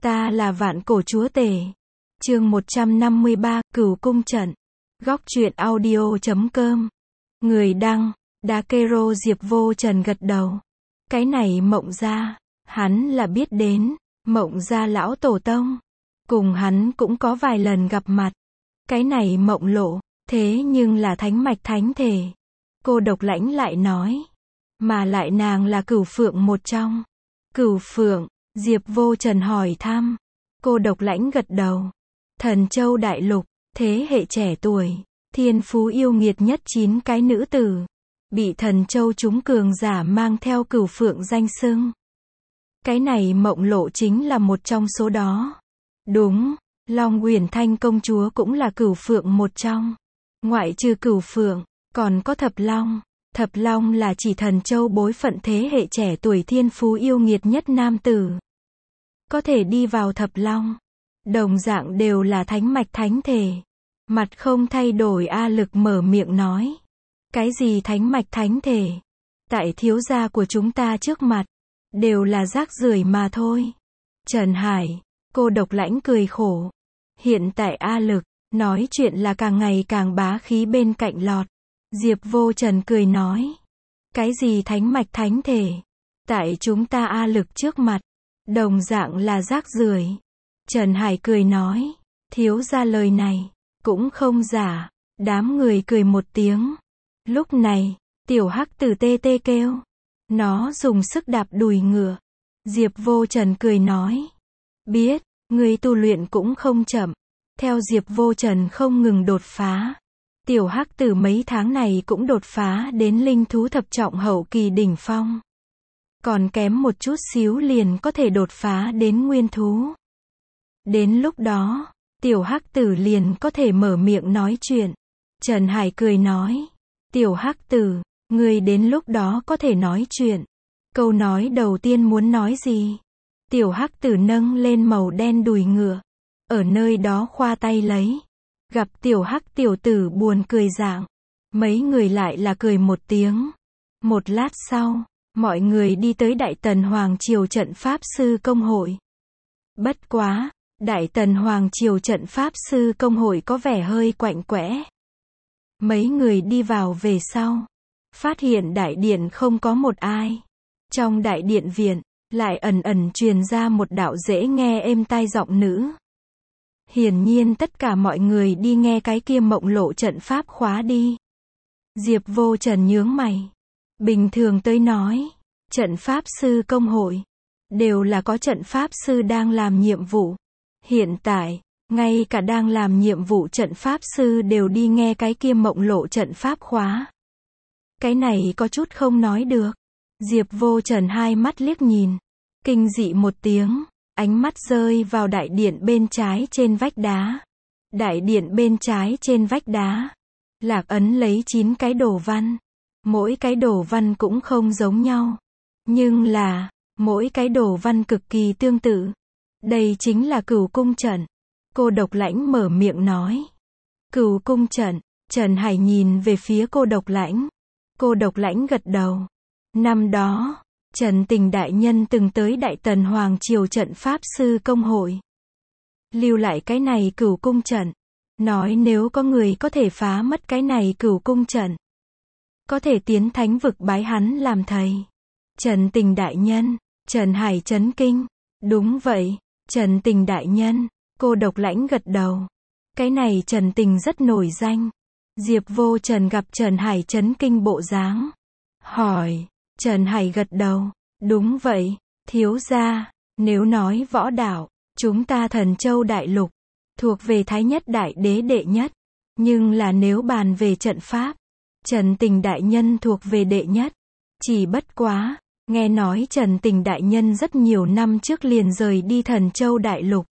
Ta là Vạn Cổ Chúa Tể. Chương 153, Cửu Cung Trận. Góc truyện audio.com. Người đăng, Dakero Diệp Vô Trần gật đầu. Cái này Mộng Gia, hắn là biết đến, Mộng Gia lão tổ tông. Cùng hắn cũng có vài lần gặp mặt. Cái này Mộng Lộ, thế nhưng là thánh mạch thánh thể. Cô Độc Lãnh lại nói. Mà lại nàng là Cửu Phượng một trong. Cửu Phượng, Diệp Vô Trần hỏi thăm. Cô Độc Lãnh gật đầu. Thần Châu Đại Lục, thế hệ trẻ tuổi, thiên phú yêu nghiệt nhất 9 cái nữ tử. Bị Thần Châu chúng cường giả mang theo Cửu Phượng danh xưng. Cái này Mộng Lộ chính là một trong số đó. Đúng, Long Uyển Thanh công chúa cũng là Cửu Phượng một trong. Ngoại trừ Cửu Phượng, còn có Thập Long. Thập Long là chỉ Thần Châu bối phận thế hệ trẻ tuổi thiên phú yêu nghiệt nhất nam tử. Có thể đi vào Thập Long. Đồng dạng đều là thánh mạch thánh thể. Mặt không thay đổi A Lực mở miệng nói. Cái gì thánh mạch thánh thể? Tại thiếu gia của chúng ta trước mặt. Đều là rác rưởi mà thôi. Trần Hải, Cô Độc Lãnh cười khổ. Hiện tại A Lực, nói chuyện là càng ngày càng bá khí bên cạnh lọt. Diệp Vô Trần cười nói. Cái gì thánh mạch thánh thể? Tại chúng ta A Lực trước mặt. Đồng dạng là rác rưởi. Trần Hải cười nói. Thiếu gia lời này, cũng không giả. Đám người cười một tiếng. Lúc này, tiểu hắc tử tê tê kêu. Nó dùng sức đạp đùi ngựa. Diệp Vô Trần cười nói. Biết, người tu luyện cũng không chậm. Theo Diệp Vô Trần không ngừng đột phá. Tiểu hắc tử mấy tháng này cũng đột phá đến linh thú thập trọng hậu kỳ đỉnh phong. Còn kém một chút xíu liền có thể đột phá đến nguyên thú. Đến lúc đó, tiểu hắc tử liền có thể mở miệng nói chuyện. Trần Hải cười nói. Tiểu hắc tử, ngươi đến lúc đó có thể nói chuyện. Câu nói đầu tiên muốn nói gì? Tiểu hắc tử nâng lên màu đen đùi ngựa. Ở nơi đó khoa tay lấy. Gặp tiểu hắc tiểu tử buồn cười dạng. Mấy người lại là cười một tiếng. Một lát sau, mọi người đi tới Đại Tần Hoàng Triều trận Pháp Sư Công hội. Bất quá, Đại Tần Hoàng Triều trận Pháp Sư Công hội có vẻ hơi quạnh quẽ. Mấy người đi vào về sau. Phát hiện đại điện không có một ai. Trong đại điện viện, lại ẩn ẩn truyền ra một đạo dễ nghe êm tai giọng nữ. Hiển nhiên tất cả mọi người đi nghe cái kia Mộng Lộ trận pháp khóa đi. Diệp Vô Trần nhướng mày. Bình thường tới nói, trận pháp sư công hội, đều là có trận pháp sư đang làm nhiệm vụ. Hiện tại, ngay cả đang làm nhiệm vụ trận pháp sư đều đi nghe cái kia Mộng Lộ trận pháp khóa. Cái này có chút không nói được. Diệp Vô Trần hai mắt liếc nhìn. Kinh dị một tiếng. Ánh mắt rơi vào đại điện bên trái trên vách đá. Đại điện bên trái trên vách đá. Lạc ấn lấy 9 cái đồ văn. Mỗi cái đồ văn cũng không giống nhau. Nhưng là, mỗi cái đồ văn cực kỳ tương tự. Đây chính là Cửu Cung Trận. Cô Độc Lãnh mở miệng nói. Cửu Cung Trận. Trần Hải nhìn về phía Cô Độc Lãnh. Cô Độc Lãnh gật đầu. Năm đó, Trần Tình Đại Nhân từng tới Đại Tần Hoàng Triều trận Pháp Sư Công hội. Lưu lại cái này Cửu Cung Trận. Nói nếu có người có thể phá mất cái này Cửu Cung Trận. Có thể tiến thánh vực bái hắn làm thầy. Trần Tình Đại Nhân. Trần Hải chấn kinh. Đúng vậy, Trần Tình Đại Nhân. Cô Độc Lãnh gật đầu. Cái này Trần Tình rất nổi danh. Diệp Vô Trần gặp Trần Hải chấn kinh bộ dáng. Hỏi. Trần Hải gật đầu. Đúng vậy, thiếu gia. Nếu nói võ đạo, chúng ta Thần Châu Đại Lục, thuộc về Thái Nhất Đại Đế đệ nhất. Nhưng là nếu bàn về trận pháp, Trần Tình Đại Nhân thuộc về đệ nhất. Chỉ bất quá, nghe nói Trần Tình Đại Nhân rất nhiều năm trước liền rời đi Thần Châu Đại Lục.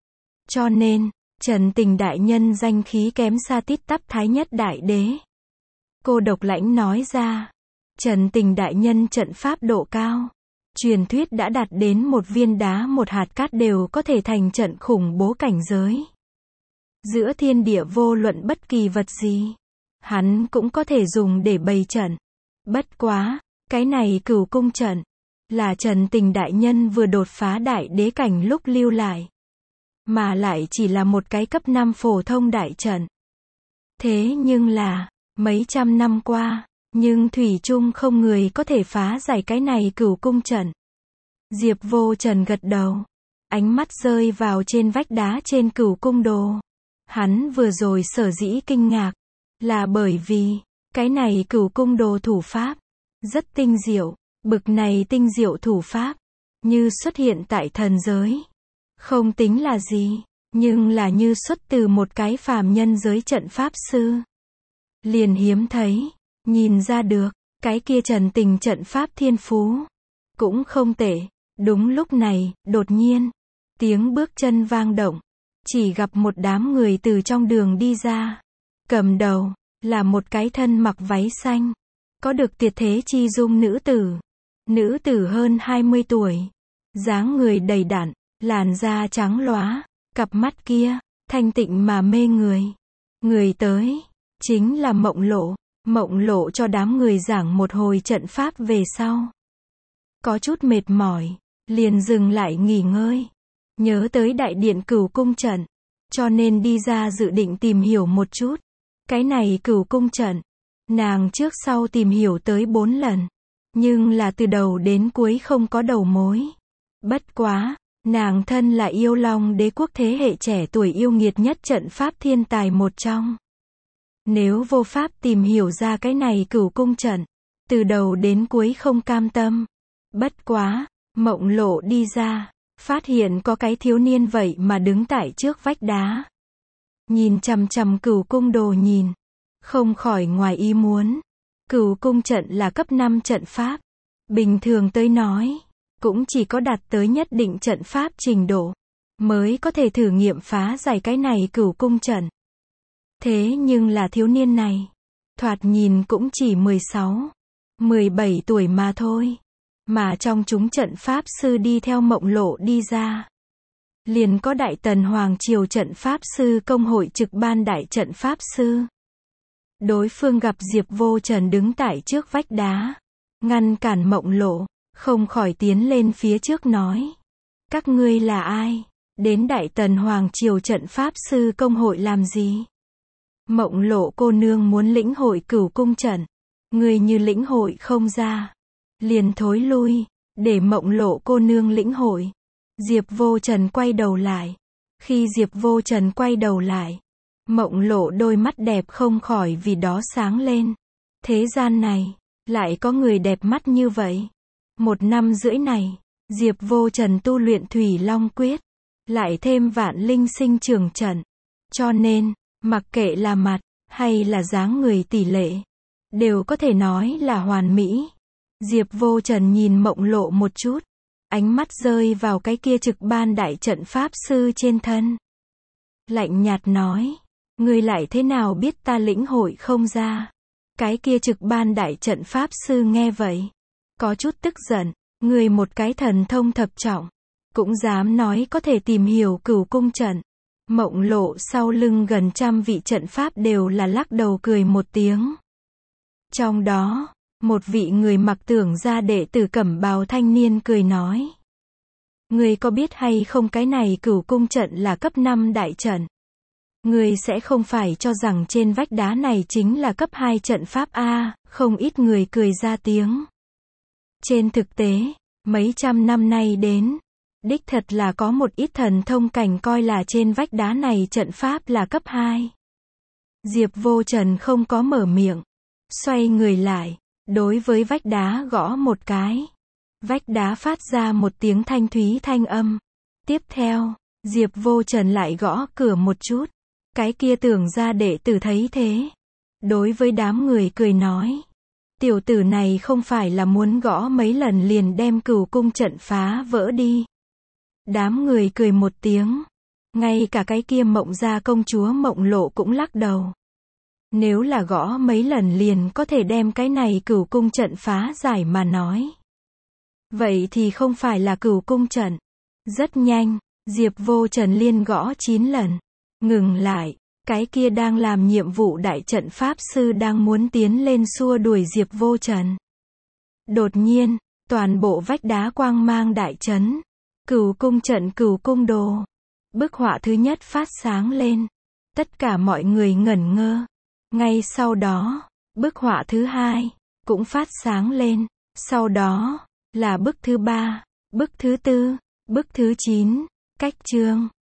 Cho nên, Trần Tình Đại Nhân danh khí kém xa tít tắp Thái Nhất Đại Đế. Cô Độc Lãnh nói ra. Trần Tình Đại Nhân trận pháp độ cao. Truyền thuyết đã đạt đến một viên đá một hạt cát đều có thể thành trận khủng bố cảnh giới. Giữa thiên địa vô luận bất kỳ vật gì, hắn cũng có thể dùng để bày trận. Bất quá, cái này Cửu Cung Trận, là Trần Tình đại nhân vừa đột phá đại đế cảnh lúc lưu lại. Mà lại chỉ là một cái cấp 5 phổ thông đại trận. Thế nhưng là, mấy trăm năm qua, nhưng thủy chung không người có thể phá giải cái này Cửu cung trận. Diệp Vô Trần gật đầu, ánh mắt rơi vào trên vách đá trên Cửu cung đồ. Hắn vừa rồi sở dĩ kinh ngạc, là bởi vì, cái này Cửu cung đồ thủ pháp, rất tinh diệu, bực này tinh diệu thủ pháp, như xuất hiện tại thần giới. Không tính là gì, nhưng là như xuất từ một cái phàm nhân giới trận pháp sư. Liền hiếm thấy, nhìn ra được, cái kia Trần Tình trận pháp thiên phú, cũng không tệ. Đúng lúc này, đột nhiên, tiếng bước chân vang động, chỉ gặp một đám người từ trong đường đi ra. Cầm đầu, là một cái thân mặc váy xanh, có được tuyệt thế chi dung nữ tử. Nữ tử hơn 20 tuổi, dáng người đầy đặn, làn da trắng lóa, cặp mắt kia, thanh tịnh mà mê người. Người tới, chính là Mộng Lộ. Mộng Lộ cho đám người giảng một hồi trận pháp về sau. Có chút mệt mỏi, liền dừng lại nghỉ ngơi. Nhớ tới đại điện Cửu cung trận, cho nên đi ra dự định tìm hiểu một chút. Cái này Cửu cung trận, nàng trước sau tìm hiểu tới 4 lần. Nhưng là từ đầu đến cuối không có đầu mối. Bất quá, nàng thân là Yêu Long đế quốc thế hệ trẻ tuổi yêu nghiệt nhất trận pháp thiên tài một trong. Nếu vô pháp tìm hiểu ra cái này Cửu cung trận, từ đầu đến cuối không cam tâm. Bất quá, Mộng Lộ đi ra, phát hiện có cái thiếu niên vậy mà đứng tại trước vách đá. Nhìn chằm chằm Cửu cung đồ nhìn, không khỏi ngoài ý muốn. Cửu cung trận là cấp 5 trận pháp. Bình thường tới nói, cũng chỉ có đạt tới nhất định trận pháp trình độ, mới có thể thử nghiệm phá giải cái này Cửu cung trận. Thế nhưng là thiếu niên này, thoạt nhìn cũng chỉ 16, 17 tuổi mà thôi. Mà trong chúng trận pháp sư đi theo Mộng Lộ đi ra, liền có Đại Tần Hoàng Triều trận pháp sư công hội trực ban đại trận pháp sư. Đối phương gặp Diệp Vô Trần đứng tại trước vách đá, ngăn cản Mộng Lộ, không khỏi tiến lên phía trước nói. Các ngươi là ai? Đến Đại Tần Hoàng Triều trận pháp sư công hội làm gì? Mộng Lộ cô nương muốn lĩnh hội Cửu cung trận. Người như lĩnh hội không ra, liền thối lui, để Mộng Lộ cô nương lĩnh hội. Diệp Vô Trần quay đầu lại. Khi Diệp Vô Trần quay đầu lại, Mộng Lộ đôi mắt đẹp không khỏi vì đó sáng lên. Thế gian này, lại có người đẹp mắt như vậy. 1 năm rưỡi này, Diệp Vô Trần tu luyện Thủy Long Quyết, lại thêm Vạn Linh Sinh Trường trận. Cho nên, mặc kệ là mặt, hay là dáng người tỷ lệ, đều có thể nói là hoàn mỹ. Diệp Vô Trần nhìn Mộng Lộ một chút, ánh mắt rơi vào cái kia trực ban đại trận pháp sư trên thân. Lạnh nhạt nói, ngươi lại thế nào biết ta lĩnh hội không ra? Cái kia trực ban đại trận pháp sư nghe vậy, có chút tức giận, ngươi một cái thần thông thập trọng, cũng dám nói có thể tìm hiểu Cửu cung trận. Mộng Lộ sau lưng gần 100 vị trận pháp đều là lắc đầu cười một tiếng. Trong đó, một vị người mặc Tưởng gia đệ tử cẩm bào thanh niên cười nói. Ngươi có biết hay không cái này Cửu cung trận là cấp 5 đại trận? Ngươi sẽ không phải cho rằng trên vách đá này chính là cấp 2 trận pháp a? Không ít người cười ra tiếng. Trên thực tế, mấy trăm năm nay đến, đích thật là có một ít thần thông cảnh coi là trên vách đá này trận pháp là cấp 2. Diệp Vô Trần không có mở miệng, xoay người lại, đối với vách đá gõ một cái. Vách đá phát ra một tiếng thanh thúy thanh âm. Tiếp theo, Diệp Vô Trần lại gõ cửa một chút. Cái kia Tưởng gia đệ tử thấy thế, đối với đám người cười nói. Tiểu tử này không phải là muốn gõ mấy lần liền đem Cửu cung trận phá vỡ đi. Đám người cười một tiếng. Ngay cả cái kia Mộng gia công chúa Mộng Lộ cũng lắc đầu. Nếu là gõ mấy lần liền có thể đem cái này Cửu cung trận phá giải mà nói, vậy thì không phải là Cửu cung trận. Rất nhanh, Diệp Vô Trần liên gõ 9 lần. Ngừng lại, cái kia đang làm nhiệm vụ đại trận pháp sư đang muốn tiến lên xua đuổi Diệp Vô Trần. Đột nhiên, Toàn bộ vách đá quang mang đại trấn. Cửu cung trận cửu cung đồ. Bức họa thứ nhất phát sáng lên. Tất cả mọi người ngẩn ngơ. Ngay sau đó, bức họa thứ hai cũng phát sáng lên. Sau đó là bức thứ ba, bức thứ tư, bức thứ 9, cách chương.